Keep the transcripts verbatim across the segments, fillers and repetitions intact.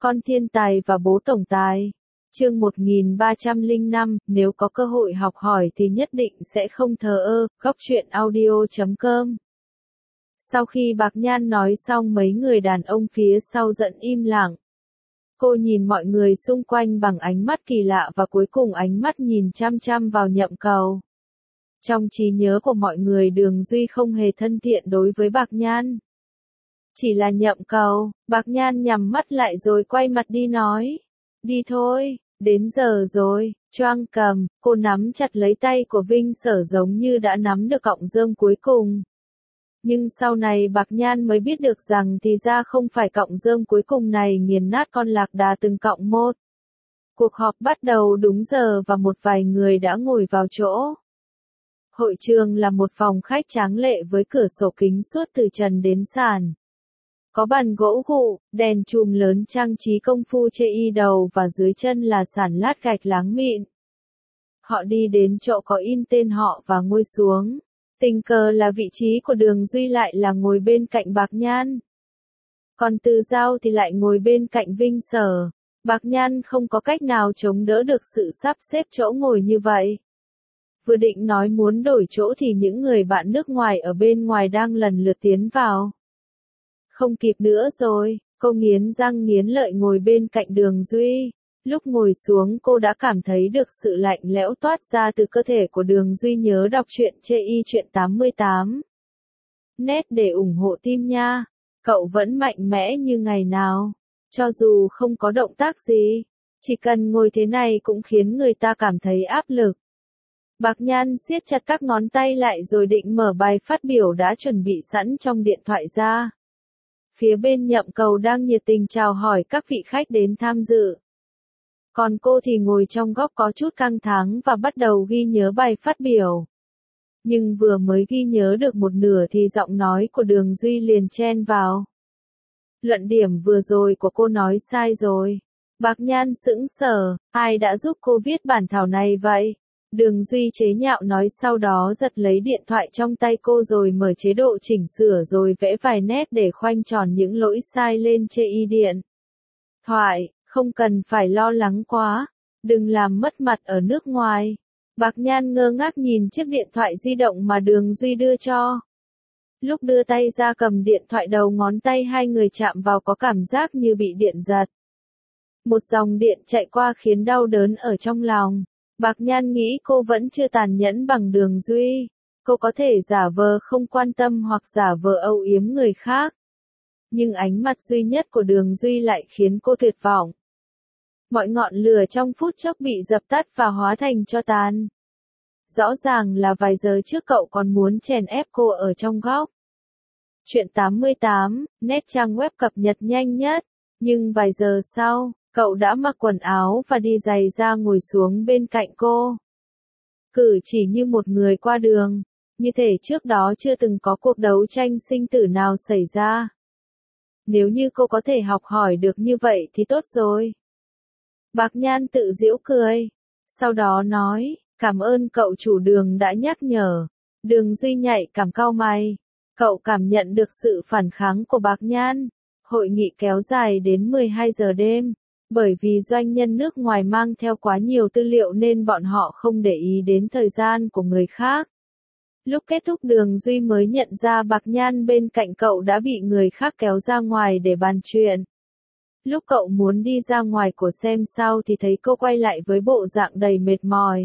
Con thiên tài và bố tổng tài. Chương một nghìn ba trăm lẻ năm, nếu có cơ hội học hỏi thì nhất định sẽ không thờ ơ, góc truyện audio chấm com. Sau khi Bạc Nhan nói xong mấy người đàn ông phía sau giận im lặng. Cô nhìn mọi người xung quanh bằng ánh mắt kỳ lạ và cuối cùng ánh mắt nhìn chăm chăm vào Nhậm Cầu. Trong trí nhớ của mọi người Đường Duy không hề thân thiện đối với Bạc Nhan. Chỉ là Nhậm Cầu, Bạc Nhan nhắm mắt lại rồi quay mặt đi nói. Đi thôi, đến giờ rồi, Choang Cầm, cô nắm chặt lấy tay của Vinh Sở giống như đã nắm được cọng rơm cuối cùng. Nhưng sau này Bạc Nhan mới biết được rằng thì ra không phải cọng rơm cuối cùng này nghiền nát con lạc đà từng cọng một. Cuộc họp bắt đầu đúng giờ và một vài người đã ngồi vào chỗ. Hội trường là một phòng khách tráng lệ với cửa sổ kính suốt từ trần đến sàn. Có bàn gỗ gụ, đèn chùm lớn trang trí công phu chê y đầu và dưới chân là sàn lát gạch láng mịn. Họ đi đến chỗ có in tên họ và ngồi xuống. Tình cờ là vị trí của Đường Duy lại là ngồi bên cạnh Bạc Nhan. Còn Từ Giao thì lại ngồi bên cạnh Vinh Sở. Bạc Nhan không có cách nào chống đỡ được sự sắp xếp chỗ ngồi như vậy. Vừa định nói muốn đổi chỗ thì những người bạn nước ngoài ở bên ngoài đang lần lượt tiến vào. Không kịp nữa rồi, cô nghiến răng nghiến lợi ngồi bên cạnh Đường Duy. Lúc ngồi xuống cô đã cảm thấy được sự lạnh lẽo toát ra từ cơ thể của Đường Duy. Nhớ đọc truyện chê y truyện tám mươi tám. Nét để ủng hộ team nha. Cậu vẫn mạnh mẽ như ngày nào. Cho dù không có động tác gì, chỉ cần ngồi thế này cũng khiến người ta cảm thấy áp lực. Bạc Nhan siết chặt các ngón tay lại rồi định mở bài phát biểu đã chuẩn bị sẵn trong điện thoại ra. Phía bên Nhậm Cầu đang nhiệt tình chào hỏi các vị khách đến tham dự. Còn cô thì ngồi trong góc có chút căng thẳng và bắt đầu ghi nhớ bài phát biểu. Nhưng vừa mới ghi nhớ được một nửa thì giọng nói của Đường Duy liền chen vào. Luận điểm vừa rồi của cô nói sai rồi. Bạc Nhan sững sờ, ai đã giúp cô viết bản thảo này vậy? Đường Duy chế nhạo nói sau đó giật lấy điện thoại trong tay cô rồi mở chế độ chỉnh sửa rồi vẽ vài nét để khoanh tròn những lỗi sai lên chê y điện thoại, không cần phải lo lắng quá, đừng làm mất mặt ở nước ngoài. Bạc Nhan ngơ ngác nhìn chiếc điện thoại di động mà Đường Duy đưa cho. Lúc đưa tay ra cầm điện thoại đầu ngón tay hai người chạm vào có cảm giác như bị điện giật. Một dòng điện chạy qua khiến đau đớn ở trong lòng. Bạc Nhan nghĩ cô vẫn chưa tàn nhẫn bằng Đường Duy. Cô có thể giả vờ không quan tâm hoặc giả vờ âu yếm người khác. Nhưng ánh mắt duy nhất của Đường Duy lại khiến cô tuyệt vọng. Mọi ngọn lửa trong phút chốc bị dập tắt và hóa thành tro tàn. Rõ ràng là vài giờ trước cậu còn muốn chèn ép cô ở trong góc. Truyện tám mươi tám, nét trang web cập nhật nhanh nhất. Nhưng vài giờ sau, cậu đã mặc quần áo và đi giày ra ngồi xuống bên cạnh cô. Cử chỉ như một người qua đường, như thể trước đó chưa từng có cuộc đấu tranh sinh tử nào xảy ra. Nếu như cô có thể học hỏi được như vậy thì tốt rồi. Bạc Nhan tự giễu cười. Sau đó nói, cảm ơn cậu chủ Đường đã nhắc nhở. Đường Duy nhạy cảm cau mày. Cậu cảm nhận được sự phản kháng của Bạc Nhan. Hội nghị kéo dài đến mười hai giờ đêm. Bởi vì doanh nhân nước ngoài mang theo quá nhiều tư liệu nên bọn họ không để ý đến thời gian của người khác. Lúc kết thúc Đường Duy mới nhận ra Bạc Nhan bên cạnh cậu đã bị người khác kéo ra ngoài để bàn chuyện. Lúc cậu muốn đi ra ngoài của xem sao thì thấy cô quay lại với bộ dạng đầy mệt mỏi.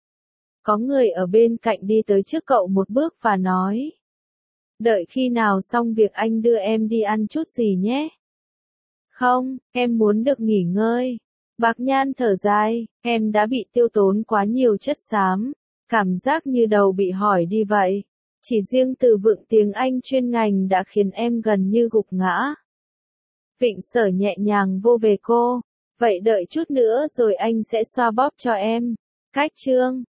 Có người ở bên cạnh đi tới trước cậu một bước và nói. Đợi khi nào xong việc anh đưa em đi ăn chút gì nhé. Không, em muốn được nghỉ ngơi. Bạc Nhan thở dài, em đã bị tiêu tốn quá nhiều chất xám. Cảm giác như đầu bị hỏi đi vậy. Chỉ riêng từ vựng tiếng Anh chuyên ngành đã khiến em gần như gục ngã. Vịnh Sở nhẹ nhàng vô về cô. Vậy đợi chút nữa rồi anh sẽ xoa bóp cho em. Cách chương.